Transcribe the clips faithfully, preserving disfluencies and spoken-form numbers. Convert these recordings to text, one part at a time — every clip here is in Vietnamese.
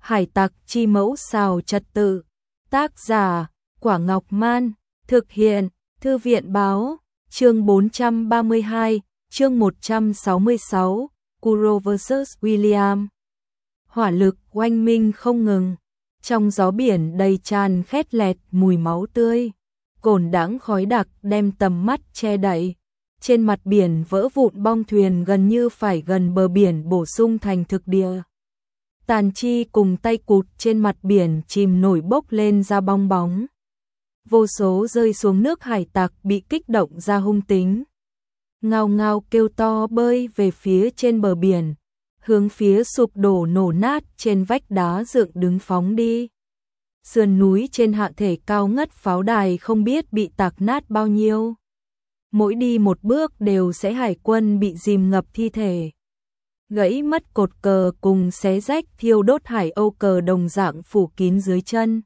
Hải tặc chi mẫu xào trật tự. Tác giả Quả Ngọc Man. Thực hiện Thư viện Báo. Chương bốn trăm ba mươi hai, chương một trăm sáu mươi sáu, Kuro versus. William. Hỏa lực oanh minh không ngừng. Trong gió biển đầy tràn khét lẹt mùi máu tươi. Cồn đãng khói đặc đem tầm mắt che đậy. Trên mặt biển vỡ vụn bong thuyền gần như phải gần bờ biển bổ sung thành thực địa. Tàn chi cùng tay cụt trên mặt biển chìm nổi bốc lên ra bong bóng. Vô số rơi xuống nước hải tặc bị kích động ra hung tính. Ngao ngao kêu to bơi về phía trên bờ biển, hướng phía sụp đổ nổ nát trên vách đá dựng đứng phóng đi. Sườn núi trên hạ thể cao ngất pháo đài không biết bị tạc nát bao nhiêu. Mỗi đi một bước đều sẽ hải quân bị dìm ngập thi thể. Gãy mất cột cờ cùng xé rách thiêu đốt hải âu cờ đồng dạng phủ kín dưới chân.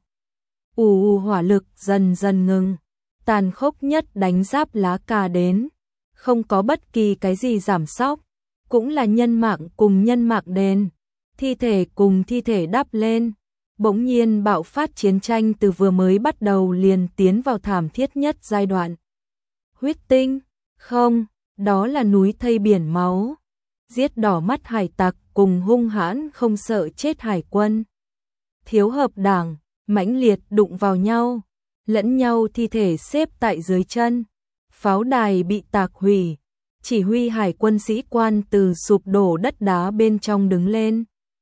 Ù ù hỏa lực dần dần ngừng. Tàn khốc nhất đánh giáp lá cà đến. Không có bất kỳ cái gì giảm sóc. Cũng là nhân mạng cùng nhân mạng đền. Thi thể cùng thi thể đắp lên. Bỗng nhiên bạo phát chiến tranh từ vừa mới bắt đầu liền tiến vào thảm thiết nhất giai đoạn. Huyết tinh? Không, đó là núi thây biển máu. Giết đỏ mắt hải tặc cùng hung hãn không sợ chết hải quân. Thiếu hợp đảng, mãnh liệt đụng vào nhau, lẫn nhau thi thể xếp tại dưới chân. Pháo đài bị tạc hủy, chỉ huy hải quân sĩ quan từ sụp đổ đất đá bên trong đứng lên.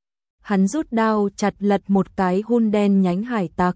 Hắn rút đao chặt lật một cái hun đen nhánh hải tặc.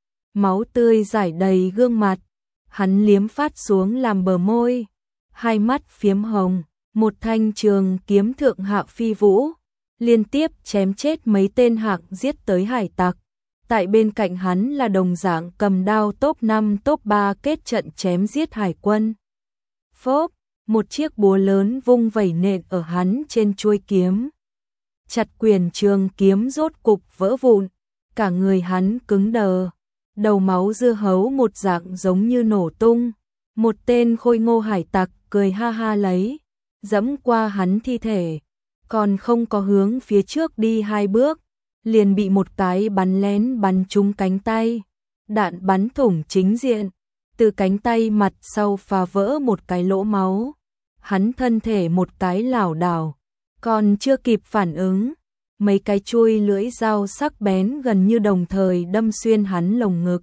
Máu tươi rải đầy gương mặt, hắn liếm phát xuống làm bờ môi, hai mắt phiếm hồng. Một thanh trường kiếm thượng hạ phi vũ, liên tiếp chém chết mấy tên hạng giết tới hải tặc. Tại bên cạnh hắn là đồng dạng cầm đao top năm top ba kết trận chém giết hải quân. Phốp, một chiếc búa lớn vung vẩy nện ở hắn trên chuôi kiếm. Chặt quyền trường kiếm rốt cục vỡ vụn, cả người hắn cứng đờ, đầu máu dưa hấu một dạng giống như nổ tung. Một tên khôi ngô hải tặc cười ha ha lấy, dẫm qua hắn thi thể, còn không có hướng phía trước đi hai bước, liền bị một cái bắn lén bắn trúng cánh tay. Đạn bắn thủng chính diện, từ cánh tay mặt sau phá vỡ một cái lỗ máu. Hắn thân thể một cái lảo đảo, còn chưa kịp phản ứng, mấy cái chuôi lưỡi dao sắc bén gần như đồng thời đâm xuyên hắn lồng ngực.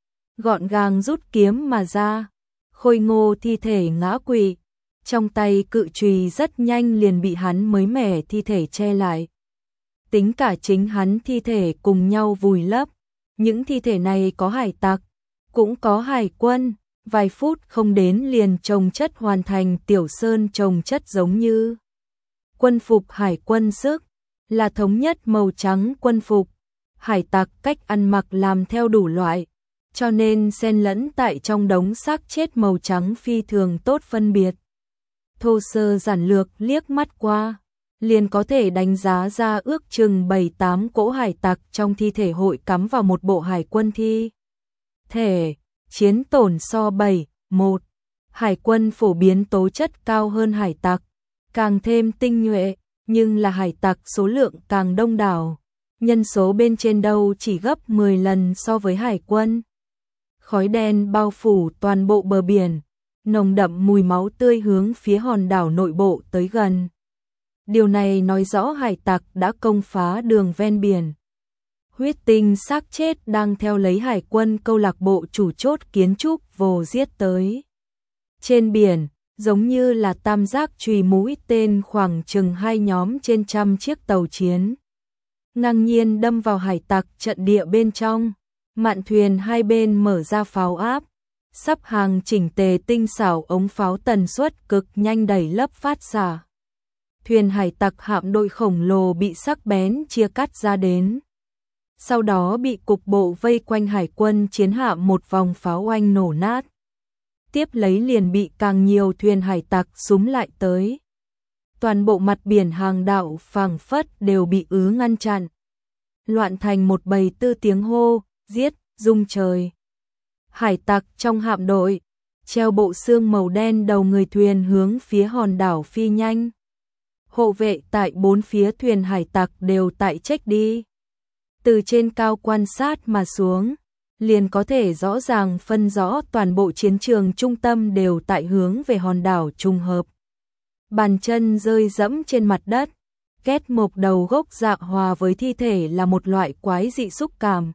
Gọn gàng rút kiếm mà ra, khôi ngô thi thể ngã quỵ. Trong tay cự chùy rất nhanh liền bị hắn mới mẻ thi thể che lại. Tính cả chính hắn thi thể cùng nhau vùi lấp. Những thi thể này có hải tặc, cũng có hải quân. Vài phút không đến liền chồng chất hoàn thành tiểu sơn chồng chất giống như. Quân phục hải quân sức, là thống nhất màu trắng quân phục. Hải tặc cách ăn mặc làm theo đủ loại, cho nên xen lẫn tại trong đống xác chết màu trắng phi thường tốt phân biệt. Thô sơ giản lược liếc mắt qua, liền có thể đánh giá ra ước chừng bảy tám cỗ hải tặc trong thi thể hội cắm vào một bộ hải quân thi thể. Chiến tổn so bảy một. Hải quân phổ biến tố chất cao hơn hải tặc, càng thêm tinh nhuệ, nhưng là hải tặc số lượng càng đông đảo. Nhân số bên trên đâu chỉ gấp mười lần so với hải quân. Khói đen bao phủ toàn bộ bờ biển. Nồng đậm mùi máu tươi hướng phía hòn đảo nội bộ tới gần. Điều này nói rõ hải tặc đã công phá đường ven biển. Huyết tinh xác chết đang theo lấy hải quân câu lạc bộ chủ chốt kiến trúc vồ giết tới. Trên biển, giống như là tam giác chùy mũi tên khoảng chừng hai nhóm trên trăm chiếc tàu chiến. Ngang nhiên đâm vào hải tặc trận địa bên trong. Mạn thuyền hai bên mở ra pháo áp. Sắp hàng chỉnh tề tinh xảo ống pháo tần suất cực nhanh đẩy lấp phát xạ. Thuyền hải tặc hạm đội khổng lồ bị sắc bén chia cắt ra đến. Sau đó bị cục bộ vây quanh hải quân chiến hạm một vòng pháo oanh nổ nát. Tiếp lấy liền bị càng nhiều thuyền hải tặc súm lại tới. Toàn bộ mặt biển hàng đảo phảng phất đều bị ứ ngăn chặn. Loạn thành một bầy tư tiếng hô, giết, rung trời. Hải tặc trong hạm đội, treo bộ xương màu đen đầu người thuyền hướng phía hòn đảo phi nhanh. Hộ vệ tại bốn phía thuyền hải tặc đều tại trách đi. Từ trên cao quan sát mà xuống, liền có thể rõ ràng phân rõ toàn bộ chiến trường trung tâm đều tại hướng về hòn đảo trùng hợp. Bàn chân rơi dẫm trên mặt đất, kết một đầu gốc dạ hòa với thi thể là một loại quái dị xúc cảm.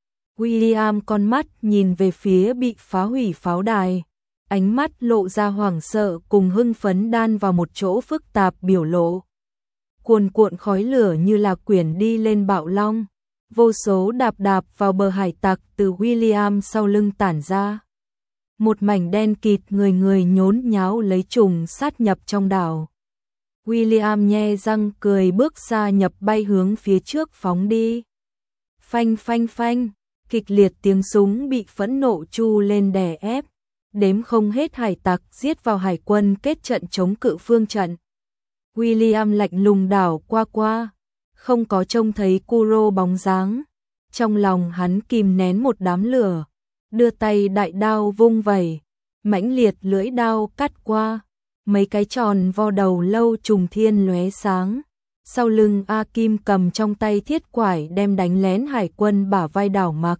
William con mắt nhìn về phía bị phá hủy pháo đài, ánh mắt lộ ra hoảng sợ cùng hưng phấn đan vào một chỗ phức tạp biểu lộ. Cuồn cuộn khói lửa như là quyển đi lên bạo long, vô số đạp đạp vào bờ hải tặc từ William sau lưng tản ra. Một mảnh đen kịt người người nhốn nháo lấy trùng sát nhập trong đảo. William nhe răng cười bước ra nhập bay hướng phía trước phóng đi. Phanh phanh phanh, kịch liệt tiếng súng bị phẫn nộ chu lên đè ép. Đếm không hết hải tặc giết vào hải quân kết trận chống cự phương trận. William lạnh lùng đảo qua qua, không có trông thấy Kuro bóng dáng. Trong lòng hắn kìm nén một đám lửa, đưa tay đại đao vung vẩy, mãnh liệt lưỡi đao cắt qua, mấy cái tròn vo đầu lâu trùng thiên lóe sáng. Sau lưng A Kim cầm trong tay thiết quải đem đánh lén hải quân bả vai đảo mặc.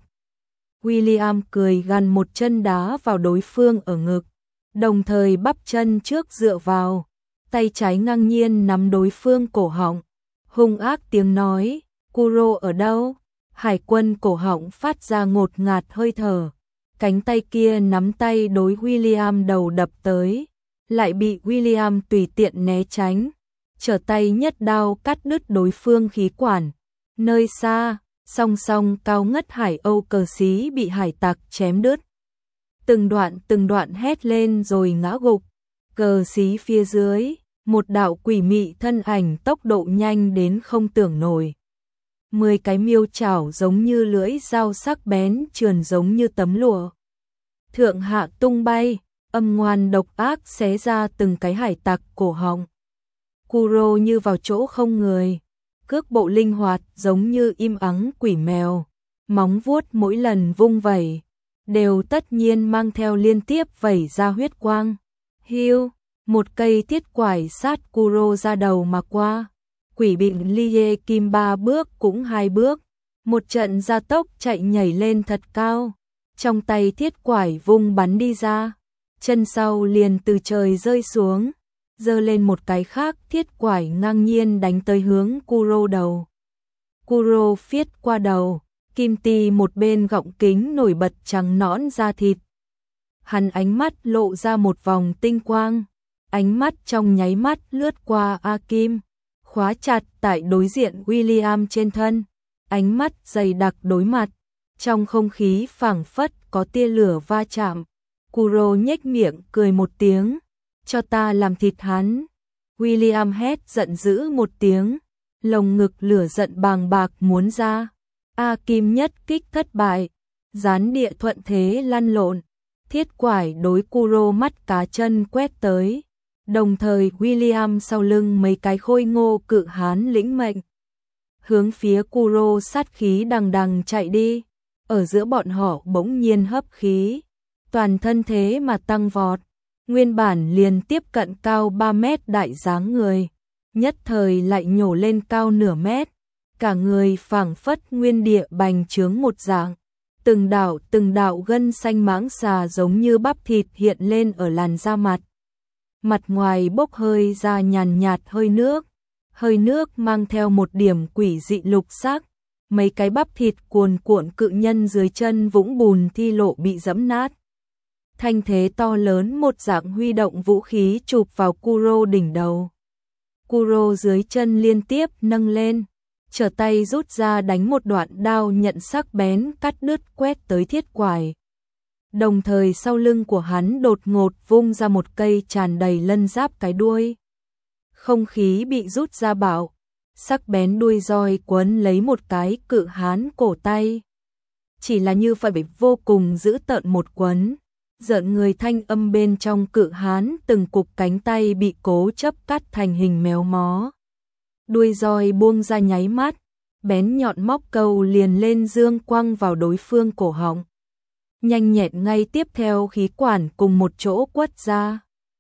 William cười gằn một chân đá vào đối phương ở ngực, đồng thời bắp chân trước dựa vào, tay trái ngang nhiên nắm đối phương cổ họng. Hung ác tiếng nói, Kuro ở đâu? Hải quân cổ họng phát ra ngột ngạt hơi thở, cánh tay kia nắm tay đối William đầu đập tới, lại bị William tùy tiện né tránh, trở tay nhất đao cắt đứt đối phương khí quản. Nơi xa, song song cao ngất hải âu cờ xí bị hải tặc chém đứt. Từng đoạn từng đoạn hét lên rồi ngã gục, cờ xí phía dưới, một đạo quỷ mị thân ảnh tốc độ nhanh đến không tưởng nổi. Mười cái miêu chảo giống như lưỡi dao sắc bén trườn giống như tấm lụa. Thượng hạ tung bay, âm ngoan độc ác xé ra từng cái hải tặc cổ họng. Kuro như vào chỗ không người, cước bộ linh hoạt giống như im ắng quỷ mèo, móng vuốt mỗi lần vung vẩy, đều tất nhiên mang theo liên tiếp vẩy ra huyết quang. Hiu, một cây thiết quải sát Kuro ra đầu mà qua. Quỷ bệnh Lie Kim ba bước cũng hai bước, một trận gia tốc chạy nhảy lên thật cao, trong tay thiết quải vung bắn đi ra, chân sau liền từ trời rơi xuống, giơ lên một cái khác thiết quải ngang nhiên đánh tới hướng Kuro đầu. Kuro phiết qua đầu, kim ti một bên gọng kính nổi bật trắng nõn da thịt. Hắn ánh mắt lộ ra một vòng tinh quang, ánh mắt trong nháy mắt lướt qua A Kim, khóa chặt tại đối diện William trên thân, ánh mắt dày đặc đối mặt, trong không khí phảng phất có tia lửa va chạm. Kuro nhếch miệng cười một tiếng, cho ta làm thịt hắn. William hét giận dữ một tiếng, lồng ngực lửa giận bàng bạc muốn ra. A Kim nhất kích thất bại, gián địa thuận thế lăn lộn, thiết quải đối Kuro mắt cá chân quét tới. Đồng thời William sau lưng mấy cái khôi ngô cự hán lĩnh mệnh, hướng phía Kuro sát khí đằng đằng chạy đi. Ở giữa bọn họ bỗng nhiên hấp khí, toàn thân thế mà tăng vọt, nguyên bản liền tiếp cận cao ba mét đại dáng người, nhất thời lại nhổ lên cao nửa mét, cả người phảng phất nguyên địa bành trướng một dạng, từng đạo từng đạo gân xanh mãng xà giống như bắp thịt hiện lên ở làn da mặt. Mặt ngoài bốc hơi ra nhàn nhạt hơi nước, hơi nước mang theo một điểm quỷ dị lục sắc, mấy cái bắp thịt cuồn cuộn cự nhân dưới chân vũng bùn thi lộ bị giẫm nát. Thanh thế to lớn một dạng huy động vũ khí chụp vào Kuro đỉnh đầu. Kuro dưới chân liên tiếp nâng lên, trở tay rút ra đánh một đoạn đao nhận sắc bén cắt đứt quét tới thiết quải. Đồng thời sau lưng của hắn đột ngột vung ra một cây tràn đầy lân giáp cái đuôi. Không khí bị rút ra bạo, sắc bén đuôi roi quấn lấy một cái cự hán cổ tay. Chỉ là như vậy bị vô cùng giữ tợn một quấn, giận người thanh âm bên trong cự hán từng cục cánh tay bị cố chấp cắt thành hình méo mó. Đuôi roi buông ra nháy mắt, bén nhọn móc câu liền lên dương quăng vào đối phương cổ họng. Nhanh nhẹn ngay tiếp theo khí quản cùng một chỗ quất ra.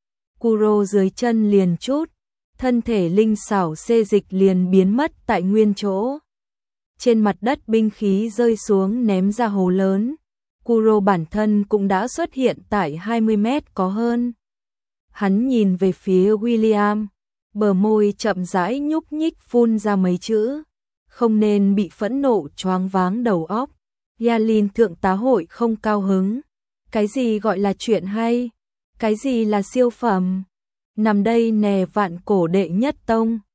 Kuro dưới chân liền chút, thân thể linh xảo xê dịch liền biến mất tại nguyên chỗ. trên mặt đất binh khí rơi xuống ném ra hồ lớn. Kuro bản thân cũng đã xuất hiện tại hai mươi mét có hơn. Hắn nhìn về phía William, bờ môi chậm rãi nhúc nhích phun ra mấy chữ. Không nên bị phẫn nộ choáng váng đầu óc. Yalin thượng tá hội không cao hứng. Cái gì gọi là chuyện hay? Cái gì là siêu phẩm? Nằm đây nè vạn cổ đệ nhất tông.